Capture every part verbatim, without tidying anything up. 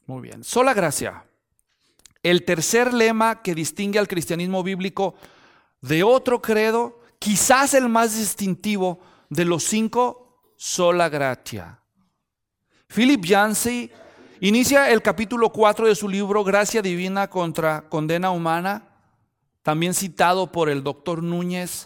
Muy bien. Sola gracia. El tercer lema que distingue al cristianismo bíblico de otro credo, quizás el más distintivo de los cinco, sola gratia. Philip Yancey inicia el capítulo cuatro de su libro Gracia Divina contra Condena Humana, también citado por el doctor Núñez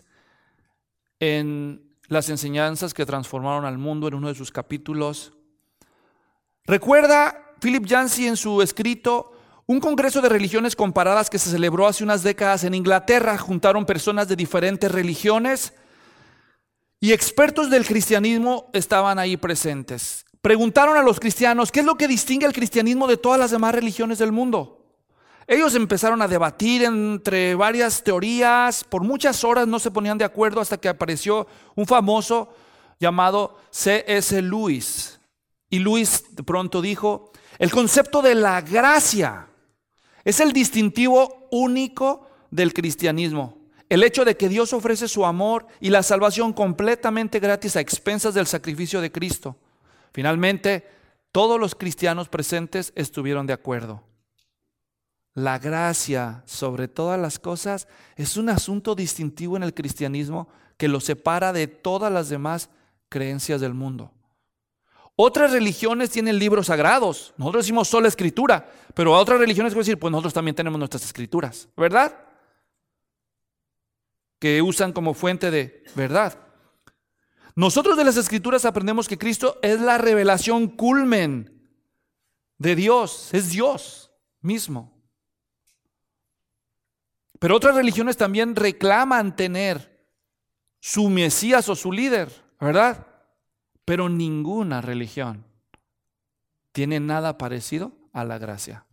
en Las enseñanzas que transformaron al mundo, en uno de sus capítulos. Recuerda Philip Yancey en su escrito un congreso de religiones comparadas que se celebró hace unas décadas en Inglaterra. Juntaron personas de diferentes religiones y expertos del cristianismo estaban ahí presentes. Preguntaron a los cristianos, ¿qué es lo que distingue al cristianismo de todas las demás religiones del mundo? Ellos empezaron a debatir entre varias teorías, por muchas horas no se ponían de acuerdo hasta que apareció un famoso llamado C S Lewis. Y Lewis de pronto dijo, el concepto de la gracia es el distintivo único del cristianismo. El hecho de que Dios ofrece su amor y la salvación completamente gratis a expensas del sacrificio de Cristo. Finalmente, todos los cristianos presentes estuvieron de acuerdo. La gracia sobre todas las cosas es un asunto distintivo en el cristianismo que lo separa de todas las demás creencias del mundo. Otras religiones tienen libros sagrados. Nosotros decimos sola escritura, pero a otras religiones pueden decir, pues nosotros también tenemos nuestras escrituras, ¿verdad? Que usan como fuente de verdad. Nosotros de las escrituras aprendemos que Cristo es la revelación culmen de Dios, es Dios mismo. Pero otras religiones también reclaman tener su Mesías o su líder, ¿verdad? Pero ninguna religión tiene nada parecido a la gracia.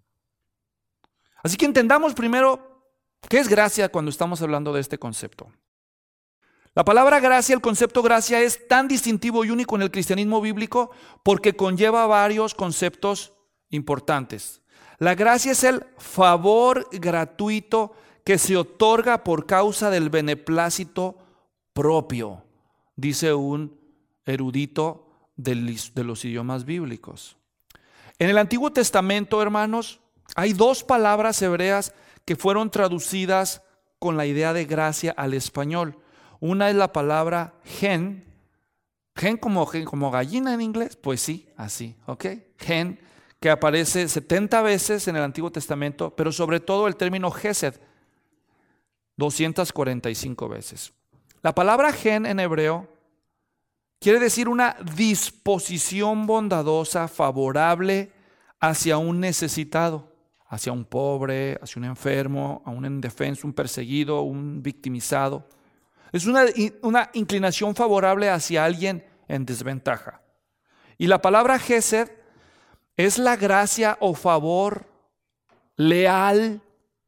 Así que entendamos primero qué es gracia cuando estamos hablando de este concepto. La palabra gracia, el concepto gracia es tan distintivo y único en el cristianismo bíblico porque conlleva varios conceptos importantes. La gracia es el favor gratuito que se otorga por causa del beneplácito propio, dice un erudito de los idiomas bíblicos. En el Antiguo Testamento, hermanos, hay dos palabras hebreas que fueron traducidas con la idea de gracia al español. Una es la palabra gen, gen como, gen como gallina en inglés, pues sí, así, ¿ok? Gen, que aparece setenta veces en el Antiguo Testamento, pero sobre todo el término gesed, doscientas cuarenta y cinco veces. La palabra gen en hebreo quiere decir una disposición bondadosa, favorable hacia un necesitado, hacia un pobre, hacia un enfermo, a un indefenso, un perseguido, un victimizado. Es una, una inclinación favorable hacia alguien en desventaja. Y la palabra gesed es la gracia o favor leal.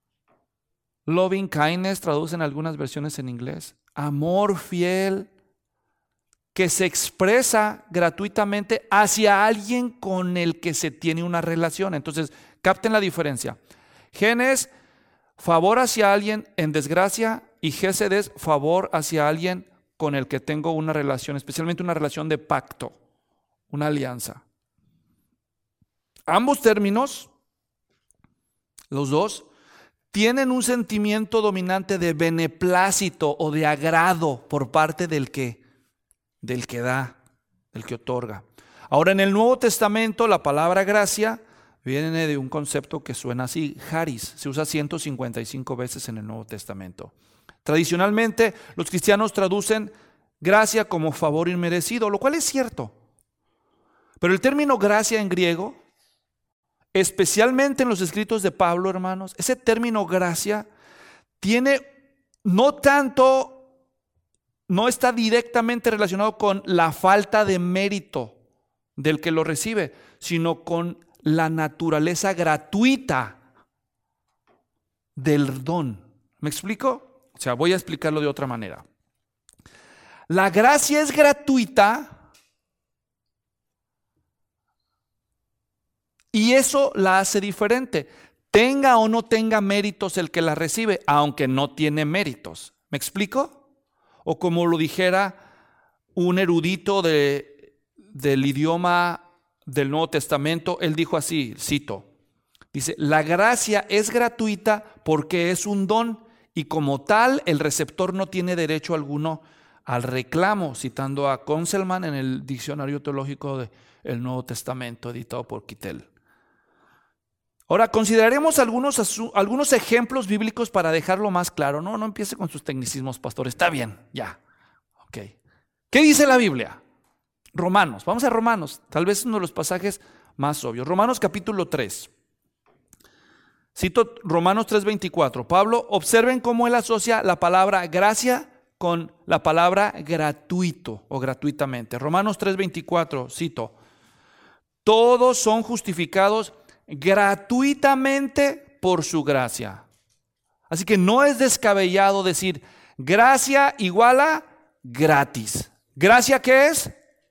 Loving kindness traducen algunas versiones en inglés. Amor fiel que se expresa gratuitamente hacia alguien con el que se tiene una relación. Entonces, capten la diferencia. Gen es favor hacia alguien en desgracia y gesed es favor hacia alguien con el que tengo una relación, especialmente una relación de pacto, una alianza. Ambos términos, los dos, tienen un sentimiento dominante de beneplácito o de agrado por parte del que, del que da, del que otorga. Ahora, en el Nuevo Testamento, la palabra gracia viene de un concepto que suena así, charis, se usa ciento cincuenta y cinco veces en el Nuevo Testamento. Tradicionalmente, los cristianos traducen gracia como favor inmerecido, lo cual es cierto. Pero el término gracia en griego, especialmente en los escritos de Pablo, hermanos, ese término gracia tiene no tanto, no está directamente relacionado con la falta de mérito del que lo recibe, sino con la naturaleza gratuita del don. ¿Me explico? O sea, voy a explicarlo de otra manera. La gracia es gratuita y eso la hace diferente. Tenga o no tenga méritos el que la recibe, aunque no tiene méritos. ¿Me explico? O como lo dijera un erudito de, del idioma del Nuevo Testamento, él dijo así, cito: Dice, la gracia es gratuita porque es un don y como tal el receptor no tiene derecho alguno al reclamo, citando a Conselman en el Diccionario Teológico del Nuevo Testamento, editado por Kittel. Ahora, consideraremos algunos, algunos ejemplos bíblicos para dejarlo más claro. No, no empiece con sus tecnicismos, pastor. Está bien, ya. Ok. ¿Qué dice la Biblia? Romanos. Vamos a Romanos. Tal vez uno de los pasajes más obvios. Romanos capítulo tres. Cito Romanos tres veinticuatro. Pablo, observen cómo él asocia la palabra gracia con la palabra gratuito o gratuitamente. Romanos tres veinticuatro, cito. Todos son justificados gratuitamente por su gracia. Así que no es descabellado decir gracia igual a gratis. ¿Gracia qué es?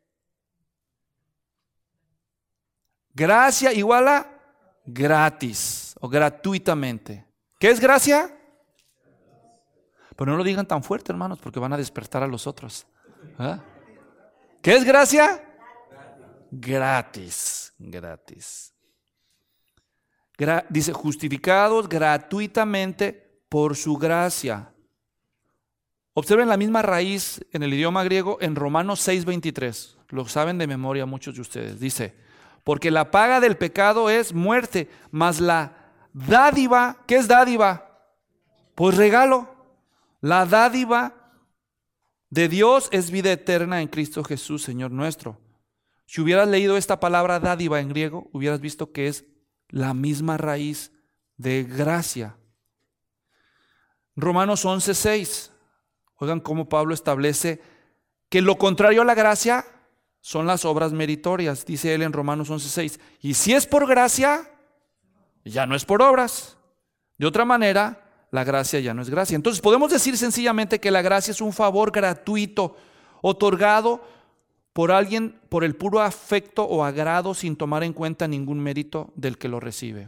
Gracia igual a gratis o gratuitamente. ¿Qué es gracia? Pero no lo digan tan fuerte, hermanos, porque van a despertar a los otros. ¿Ah? ¿Qué es gracia? Gratis, gratis. Gra- dice, justificados gratuitamente por su gracia. Observen la misma raíz en el idioma griego en Romanos seis veintitrés. Lo saben de memoria muchos de ustedes. Dice, porque la paga del pecado es muerte, mas la dádiva, ¿qué es dádiva? Pues regalo. La dádiva de Dios es vida eterna en Cristo Jesús, Señor nuestro. Si hubieras leído esta palabra dádiva en griego, hubieras visto que es la misma raíz de gracia. Romanos once seis. Oigan cómo Pablo establece que lo contrario a la gracia son las obras meritorias, dice él en Romanos once seis. Y si es por gracia, ya no es por obras. De otra manera, la gracia ya no es gracia. Entonces podemos decir sencillamente que la gracia es un favor gratuito, otorgado por alguien por el puro afecto o agrado sin tomar en cuenta ningún mérito del que lo recibe.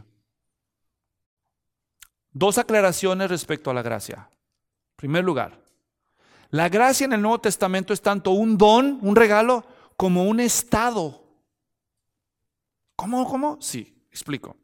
Dos aclaraciones respecto a la gracia. En primer lugar, la gracia en el Nuevo Testamento es tanto un don, un regalo, como un estado. ¿Cómo? ¿Cómo? Sí, explico.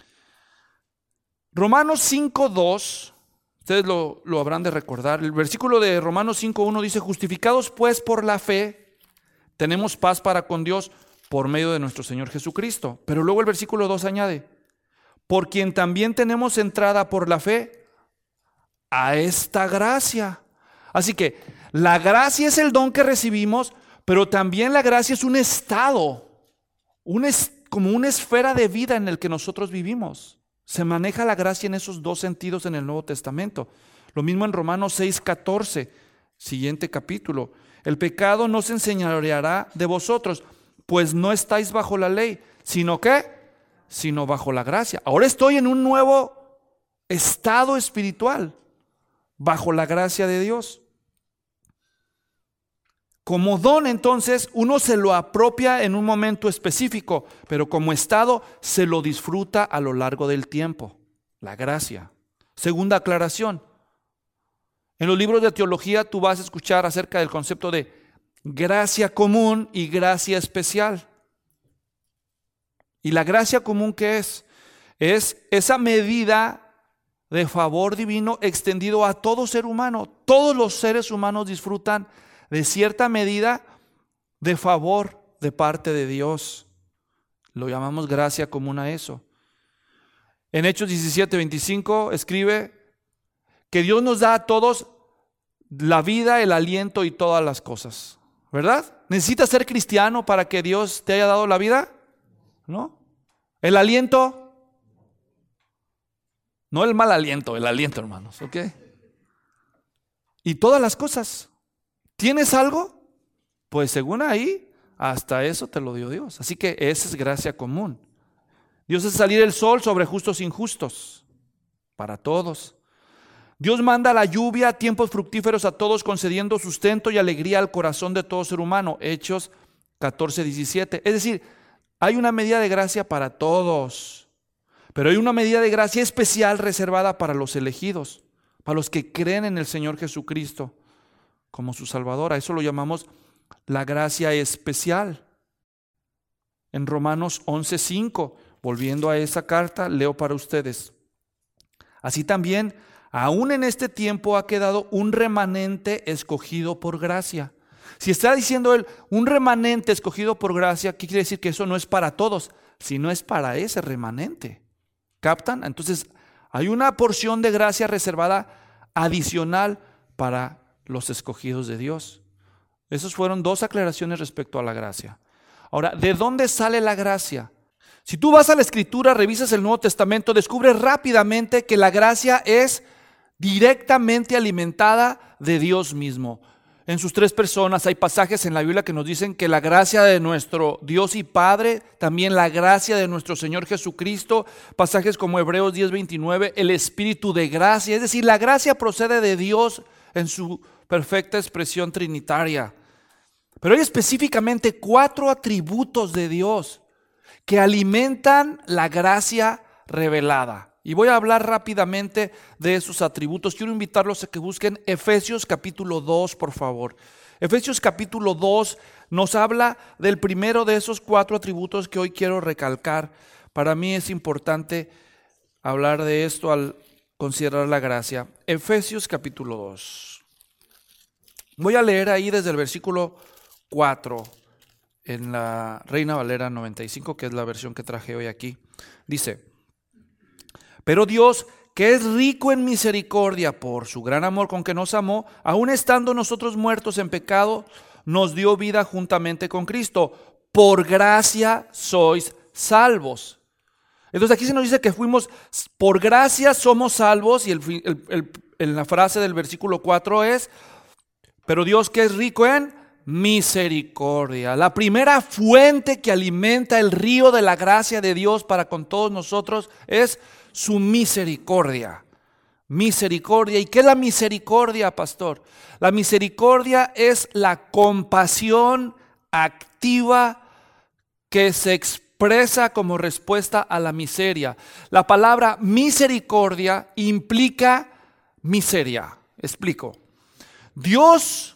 Romanos cinco dos, ustedes lo, lo habrán de recordar. El versículo de Romanos cinco uno dice, justificados pues por la fe, tenemos paz para con Dios por medio de nuestro Señor Jesucristo. Pero luego el versículo dos añade, por quien también tenemos entrada por la fe a esta gracia. Así que la gracia es el don que recibimos, pero también la gracia es un estado, un es, como una esfera de vida en el que nosotros vivimos. Se maneja la gracia en esos dos sentidos en el Nuevo Testamento. Lo mismo en Romanos seis catorce, siguiente capítulo. El pecado no se enseñoreará de vosotros, pues no estáis bajo la ley, sino que, sino bajo la gracia. Ahora estoy en un nuevo estado espiritual, bajo la gracia de Dios. Como don, entonces, uno se lo apropia en un momento específico, pero como estado se lo disfruta a lo largo del tiempo. La gracia. Segunda aclaración. En los libros de teología tú vas a escuchar acerca del concepto de gracia común y gracia especial. ¿Y la gracia común qué es? Es esa medida de favor divino extendido a todo ser humano. Todos los seres humanos disfrutan de cierta medida de favor de parte de Dios. Lo llamamos gracia común a eso. En Hechos diecisiete veinticinco escribe que Dios nos da a todos la vida, el aliento y todas las cosas. ¿Verdad? ¿Necesitas ser cristiano para que Dios te haya dado la vida? ¿No? ¿El aliento? No el mal aliento, el aliento, hermanos, ¿ok? Y todas las cosas. ¿Tienes algo? Pues según ahí, hasta eso te lo dio Dios. Así que esa es gracia común. Dios hace salir el sol sobre justos e injustos, para todos. Dios manda la lluvia, tiempos fructíferos a todos, concediendo sustento y alegría al corazón de todo ser humano. Hechos catorce diecisiete. Es decir, hay una medida de gracia para todos, pero hay una medida de gracia especial reservada para los elegidos, para los que creen en el Señor Jesucristo como su Salvador. A eso lo llamamos la gracia especial. En Romanos once cinco, volviendo a esa carta, leo para ustedes. Así también, aún en este tiempo ha quedado un remanente escogido por gracia. Si está diciendo él, un remanente escogido por gracia, ¿qué quiere decir? Que eso no es para todos, sino es para ese remanente. ¿Captan? Entonces, hay una porción de gracia reservada adicional para los escogidos de Dios. Esas fueron dos aclaraciones respecto a la gracia. Ahora, ¿de dónde sale la gracia? Si tú vas a la Escritura, revisas el Nuevo Testamento, descubres rápidamente que la gracia es directamente alimentada de Dios mismo. En sus tres personas hay pasajes en la Biblia que nos dicen que la gracia de nuestro Dios y Padre, también la gracia de nuestro Señor Jesucristo, pasajes como Hebreos diez veintinueve, el Espíritu de gracia, es decir, la gracia procede de Dios en su perfecta expresión trinitaria. Pero hay específicamente cuatro atributos de Dios que alimentan la gracia revelada. Y voy a hablar rápidamente de esos atributos. Quiero invitarlos a que busquen Efesios capítulo dos, por favor. Efesios capítulo dos nos habla del primero de esos cuatro atributos que hoy quiero recalcar. Para mí es importante hablar de esto al considerar la gracia. Efesios capítulo dos. Voy a leer ahí desde el versículo cuatro en la Reina Valera noventa y cinco, que es la versión que traje hoy aquí. Dice: pero Dios, que es rico en misericordia por su gran amor con que nos amó, aun estando nosotros muertos en pecado, nos dio vida juntamente con Cristo. Por gracia sois salvos. Entonces aquí se nos dice que fuimos, por gracia somos salvos, y el, el, el, en la frase del versículo cuatro es: pero Dios, que es rico en misericordia. La primera fuente que alimenta el río de la gracia de Dios para con todos nosotros es su misericordia. Misericordia. ¿Y qué es la misericordia, pastor? La misericordia es la compasión activa que se expresa como respuesta a la miseria. La palabra misericordia implica miseria. Explico. Dios,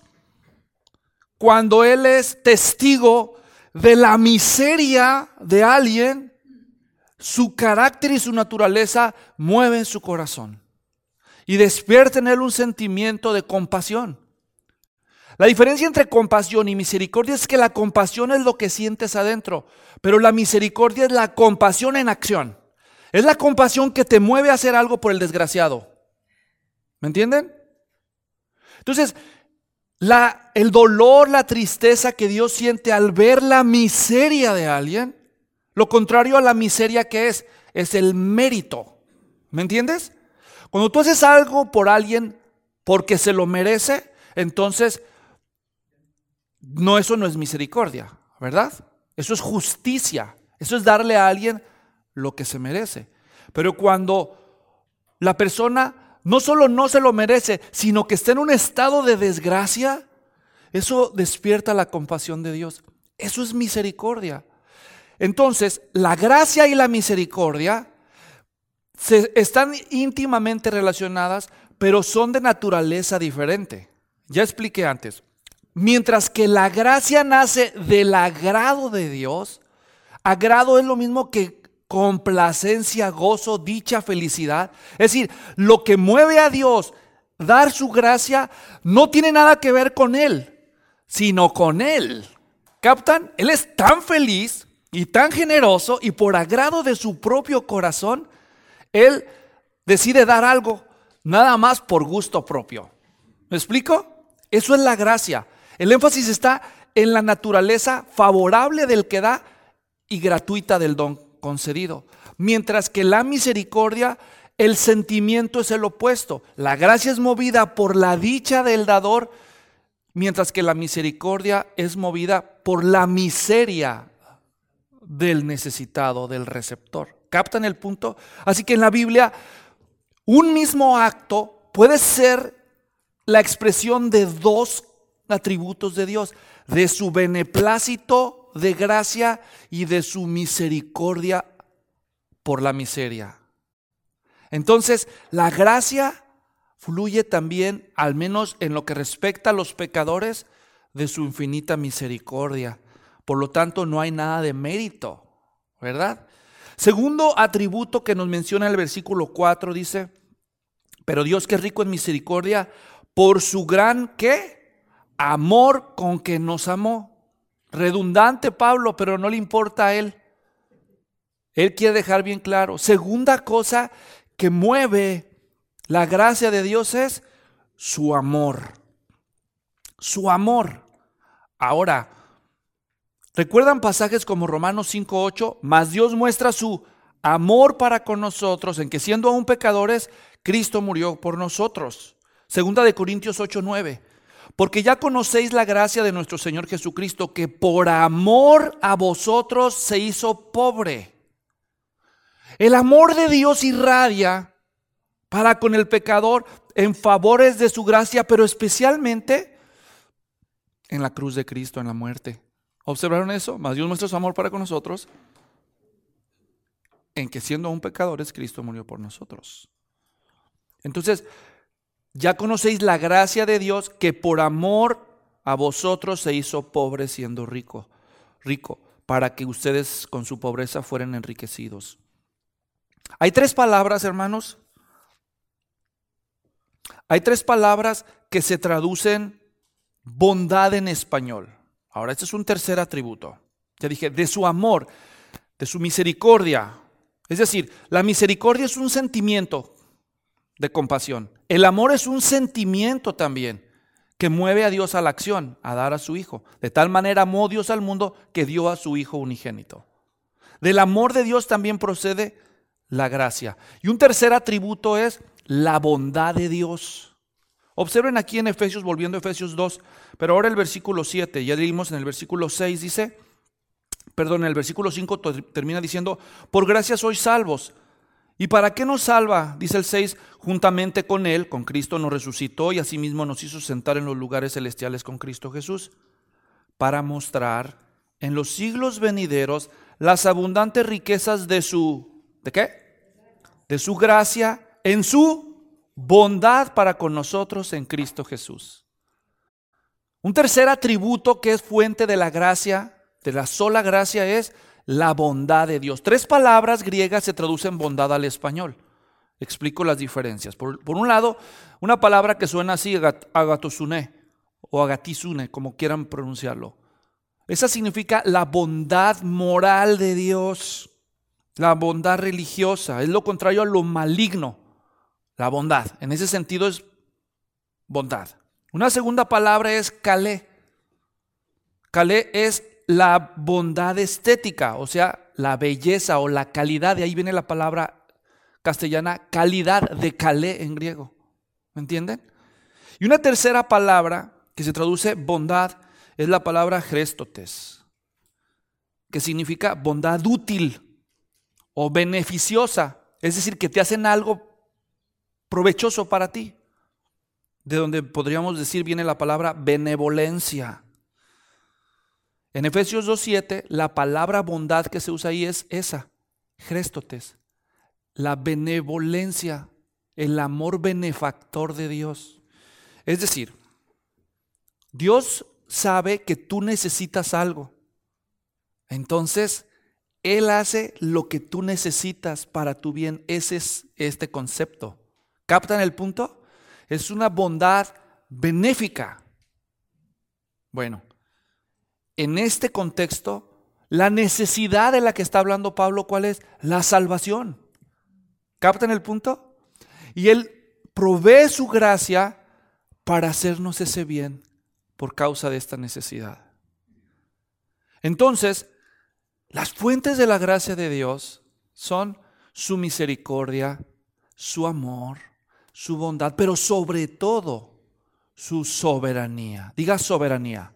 cuando Él es testigo de la miseria de alguien, su carácter y su naturaleza mueven su corazón y despierta en él un sentimiento de compasión. La diferencia entre compasión y misericordia es que la compasión es lo que sientes adentro, pero la misericordia es la compasión en acción. Es la compasión que te mueve a hacer algo por el desgraciado. ¿Me entienden? Entonces, la, el dolor, la tristeza que Dios siente al ver la miseria de alguien, lo contrario a la miseria que es, es el mérito. ¿Me entiendes? Cuando tú haces algo por alguien porque se lo merece, entonces no, eso no es misericordia, ¿verdad? Eso es justicia. Eso es darle a alguien lo que se merece. Pero cuando la persona no solo no se lo merece, sino que está en un estado de desgracia, eso despierta la compasión de Dios. Eso es misericordia. Entonces, la gracia y la misericordia se, están íntimamente relacionadas, pero son de naturaleza diferente. Ya expliqué antes. Mientras que la gracia nace del agrado de Dios, agrado es lo mismo que complacencia, gozo, dicha, felicidad. Es decir, lo que mueve a Dios dar su gracia no tiene nada que ver con Él, sino con Él. ¿Captan? Él es tan feliz y tan generoso, y por agrado de su propio corazón, Él decide dar algo, nada más por gusto propio. ¿Me explico? Eso es la gracia. El énfasis está en la naturaleza favorable del que da y gratuita del don concedido. Mientras que la misericordia, el sentimiento es el opuesto. La gracia es movida por la dicha del dador, mientras que la misericordia es movida por la miseria del necesitado, del receptor. ¿Captan el punto? Así que en la Biblia, un mismo acto puede ser la expresión de dos atributos de Dios: de su beneplácito de gracia y de su misericordia por la miseria. Entonces, la gracia fluye también, al menos en lo que respecta a los pecadores, de su infinita misericordia. Por lo tanto, no hay nada de mérito, ¿verdad? Segundo atributo que nos menciona el versículo cuatro dice, pero Dios que es rico en misericordia, por su gran, ¿qué? Amor con que nos amó. Redundante Pablo, pero no le importa a él. Él quiere dejar bien claro. Segunda cosa que mueve la gracia de Dios es su amor. Su amor. Ahora, ¿recuerdan pasajes como Romanos cinco ocho? Mas Dios muestra su amor para con nosotros, en que siendo aún pecadores, Cristo murió por nosotros. Segunda de Corintios ocho nueve. Porque ya conocéis la gracia de nuestro Señor Jesucristo, que por amor a vosotros se hizo pobre. El amor de Dios irradia para con el pecador en favores de su gracia, pero especialmente en la cruz de Cristo, en la muerte. ¿Observaron eso? Mas Dios muestra su amor para con nosotros, en que siendo aún pecadores, Cristo murió por nosotros. Entonces, ya conocéis la gracia de Dios, que por amor a vosotros se hizo pobre siendo rico, rico, para que ustedes con su pobreza fueran enriquecidos. Hay tres palabras, hermanos. Hay tres palabras que se traducen bondad en español. Ahora, este es un tercer atributo. Ya dije, de su amor, de su misericordia. Es decir, la misericordia es un sentimiento de compasión. El amor es un sentimiento también que mueve a Dios a la acción, a dar a su Hijo. De tal manera amó Dios al mundo que dio a su Hijo unigénito. Del amor de Dios también procede la gracia. Y un tercer atributo es la bondad de Dios. Observen aquí en Efesios, volviendo a Efesios dos, pero ahora el versículo siete, ya leímos en el versículo seis, dice, perdón, en el versículo cinco termina diciendo, por gracia sois salvos. ¿Y para qué nos salva? Dice el seis, juntamente con Él, con Cristo nos resucitó y asimismo nos hizo sentar en los lugares celestiales con Cristo Jesús, para mostrar en los siglos venideros las abundantes riquezas de su, ¿de qué? De su gracia en su bondad para con nosotros en Cristo Jesús. Un tercer atributo que es fuente de la gracia, de la sola gracia, es la bondad de Dios. Tres palabras griegas se traducen bondad al español. Explico las diferencias. Por, por un lado, una palabra que suena así, agatosune o agatisune, como quieran pronunciarlo. Esa significa la bondad moral de Dios, la bondad religiosa. Es lo contrario a lo maligno. La bondad, en ese sentido es bondad. Una segunda palabra es calé. Calé es la bondad estética, o sea, la belleza o la calidad. De ahí viene la palabra castellana calidad, de calé en griego. ¿Me entienden? Y una tercera palabra que se traduce bondad es la palabra chrestotes, que significa bondad útil o beneficiosa. Es decir, que te hacen algo provechoso para ti, de donde podríamos decir viene la palabra benevolencia. En Efesios dos siete, la palabra bondad que se usa ahí es esa, chrestotes, la benevolencia, el amor benefactor de Dios. Es decir, Dios sabe que tú necesitas algo, entonces Él hace lo que tú necesitas para tu bien. Ese es este concepto. ¿Captan el punto? Es una bondad benéfica. Bueno, en este contexto, la necesidad de la que está hablando Pablo, ¿cuál es? La salvación. ¿Captan el punto? Y Él provee su gracia para hacernos ese bien por causa de esta necesidad. Entonces, las fuentes de la gracia de Dios son su misericordia, su amor, su bondad, pero sobre todo su soberanía. Diga soberanía.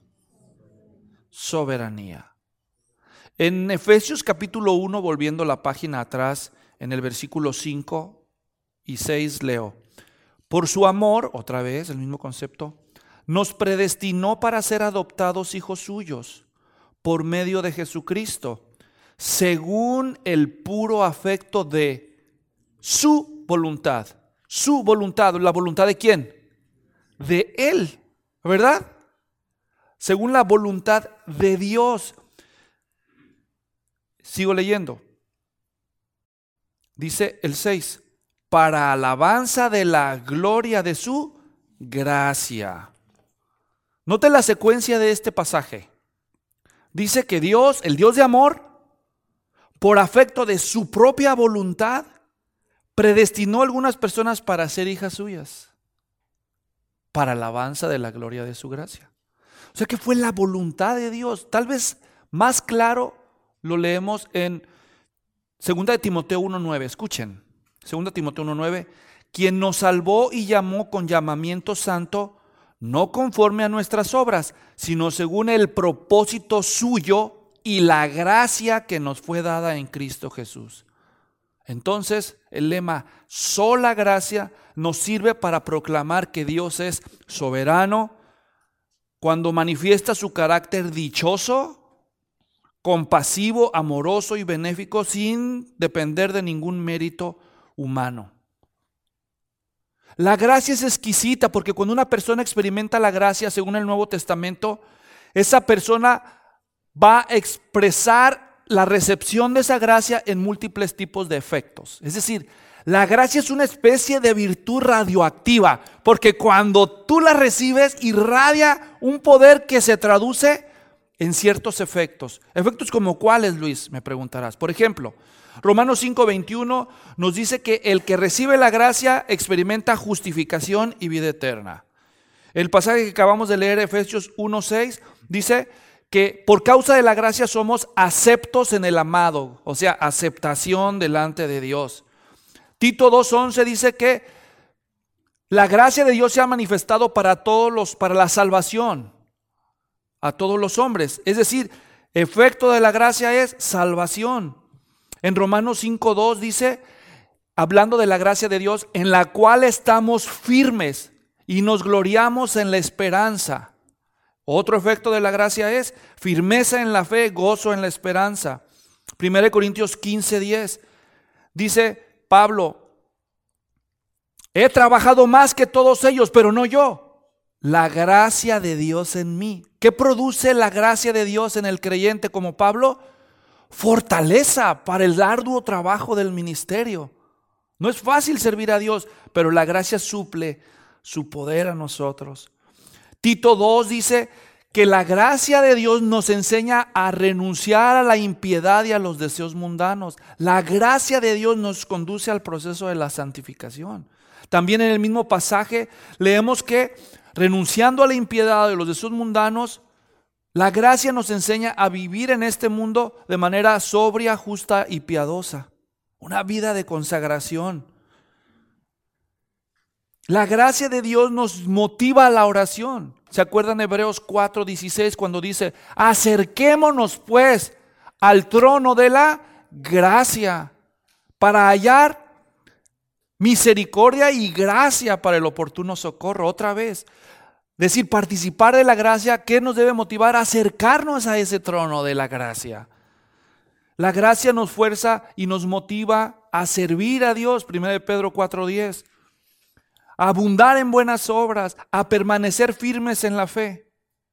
Soberanía. En Efesios capítulo uno, volviendo la página atrás, en el versículo cinco y seis leo: por su amor, otra vez el mismo concepto, nos predestinó para ser adoptados hijos suyos por medio de Jesucristo, según el puro afecto de su voluntad. Su voluntad, ¿la voluntad de quién? De Él, ¿verdad? Según la voluntad de Dios. Sigo leyendo. Dice el seis, para alabanza de la gloria de su gracia. Note la secuencia de este pasaje. Dice que Dios, el Dios de amor, por afecto de su propia voluntad, predestinó a algunas personas para ser hijas suyas, para alabanza de la gloria de su gracia. O sea que fue la voluntad de Dios. Tal vez más claro lo leemos en segunda de Timoteo uno nueve. Escuchen, segunda de Timoteo uno nueve. Quien nos salvó y llamó con llamamiento santo, no conforme a nuestras obras, sino según el propósito suyo y la gracia que nos fue dada en Cristo Jesús. Entonces, el lema sola gracia nos sirve para proclamar que Dios es soberano cuando manifiesta su carácter dichoso, compasivo, amoroso y benéfico sin depender de ningún mérito humano. La gracia es exquisita porque cuando una persona experimenta la gracia según el Nuevo Testamento, esa persona va a expresar la recepción de esa gracia en múltiples tipos de efectos. Es decir, la gracia es una especie de virtud radioactiva, porque cuando tú la recibes irradia un poder que se traduce en ciertos efectos. ¿Efectos como cuáles, Luis? Me preguntarás. Por ejemplo, Romanos cinco veintiuno nos dice que el que recibe la gracia experimenta justificación y vida eterna. El pasaje que acabamos de leer, Efesios uno seis, dice que por causa de la gracia somos aceptos en el amado, o sea, aceptación delante de Dios. Tito dos once dice que la gracia de Dios se ha manifestado para todos los, para la salvación, a todos los hombres. Es decir, efecto de la gracia es salvación. En Romanos cinco dos dice, hablando de la gracia de Dios, en la cual estamos firmes y nos gloriamos en la esperanza. Otro efecto de la gracia es firmeza en la fe, gozo en la esperanza. primera de Corintios quince diez dice Pablo, he trabajado más que todos ellos, pero no yo, la gracia de Dios en mí. ¿Qué produce la gracia de Dios en el creyente como Pablo? Fortaleza para el arduo trabajo del ministerio. No es fácil servir a Dios, pero la gracia suple su poder a nosotros. Tito dos dice que la gracia de Dios nos enseña a renunciar a la impiedad y a los deseos mundanos. La gracia de Dios nos conduce al proceso de la santificación. También en el mismo pasaje leemos que renunciando a la impiedad y a los deseos mundanos, la gracia nos enseña a vivir en este mundo de manera sobria, justa y piadosa. Una vida de consagración. La gracia de Dios nos motiva a la oración. ¿Se acuerdan Hebreos cuatro dieciséis cuando dice, acerquémonos pues al trono de la gracia para hallar misericordia y gracia para el oportuno socorro? Otra vez, decir, participar de la gracia, ¿qué nos debe motivar? A acercarnos a ese trono de la gracia. La gracia nos fuerza y nos motiva a servir a Dios, primera de Pedro cuatro diez. A abundar en buenas obras, a permanecer firmes en la fe.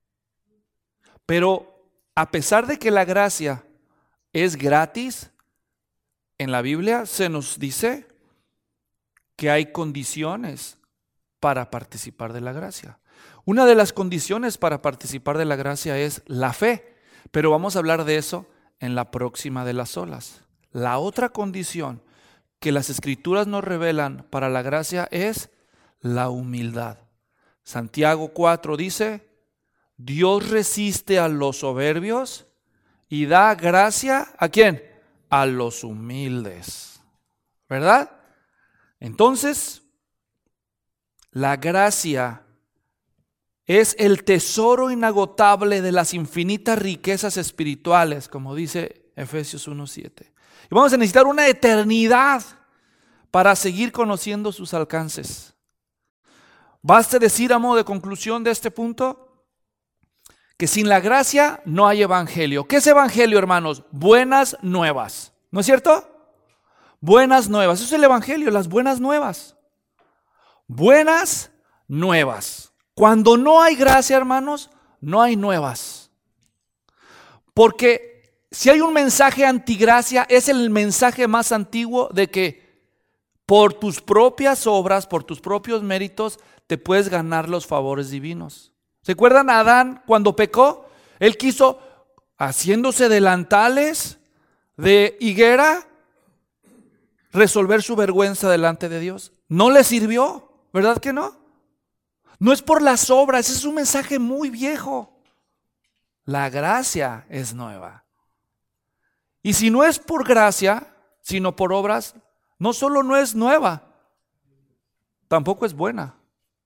Pero a pesar de que la gracia es gratis, en la Biblia se nos dice que hay condiciones para participar de la gracia. Una de las condiciones para participar de la gracia es la fe, pero vamos a hablar de eso en la próxima de las olas. La otra condición que las Escrituras nos revelan para la gracia es la humildad. Santiago cuatro dice, Dios resiste a los soberbios y da gracia ¿a quién? A los humildes. ¿Verdad? Entonces, la gracia es el tesoro inagotable de las infinitas riquezas espirituales, como dice Efesios uno siete. Y vamos a necesitar una eternidad para seguir conociendo sus alcances. Baste decir a modo de conclusión de este punto que sin la gracia no hay evangelio. ¿Qué es evangelio, hermanos? Buenas nuevas. ¿No es cierto? Buenas nuevas. Eso es el evangelio, las buenas nuevas. Buenas nuevas. Cuando no hay gracia, hermanos, no hay nuevas. Porque si hay un mensaje antigracia, es el mensaje más antiguo de que por tus propias obras, por tus propios méritos, te puedes ganar los favores divinos. ¿Se acuerdan a Adán cuando pecó? Él quiso, haciéndose delantales de higuera, resolver su vergüenza delante de Dios. No le sirvió, ¿verdad que no? No es por las obras, ese es un mensaje muy viejo. La gracia es nueva. Y si no es por gracia, sino por obras, no solo no es nueva, tampoco es buena.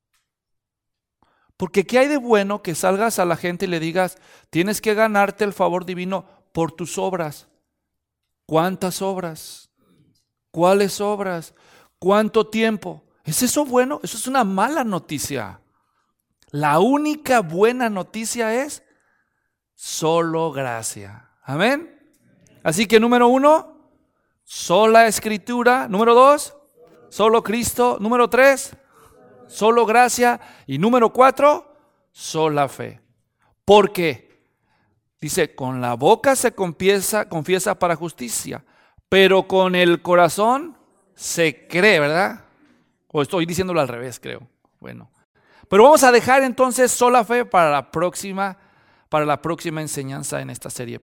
Porque ¿qué hay de bueno que salgas a la gente y le digas, tienes que ganarte el favor divino por tus obras? ¿Cuántas obras? ¿Cuáles obras? ¿Cuánto tiempo? ¿Es eso bueno? Eso es una mala noticia. La única buena noticia es solo gracia. Amén. Así que número uno, sola escritura. Número dos, solo Cristo. Número tres, solo gracia. Y número cuatro, sola fe. ¿Por qué? Dice, con la boca se confiesa, confiesa para justicia, pero con el corazón se cree, ¿verdad? O estoy diciéndolo al revés, creo. Bueno, pero vamos a dejar entonces sola fe para la próxima, para la próxima enseñanza en esta serie.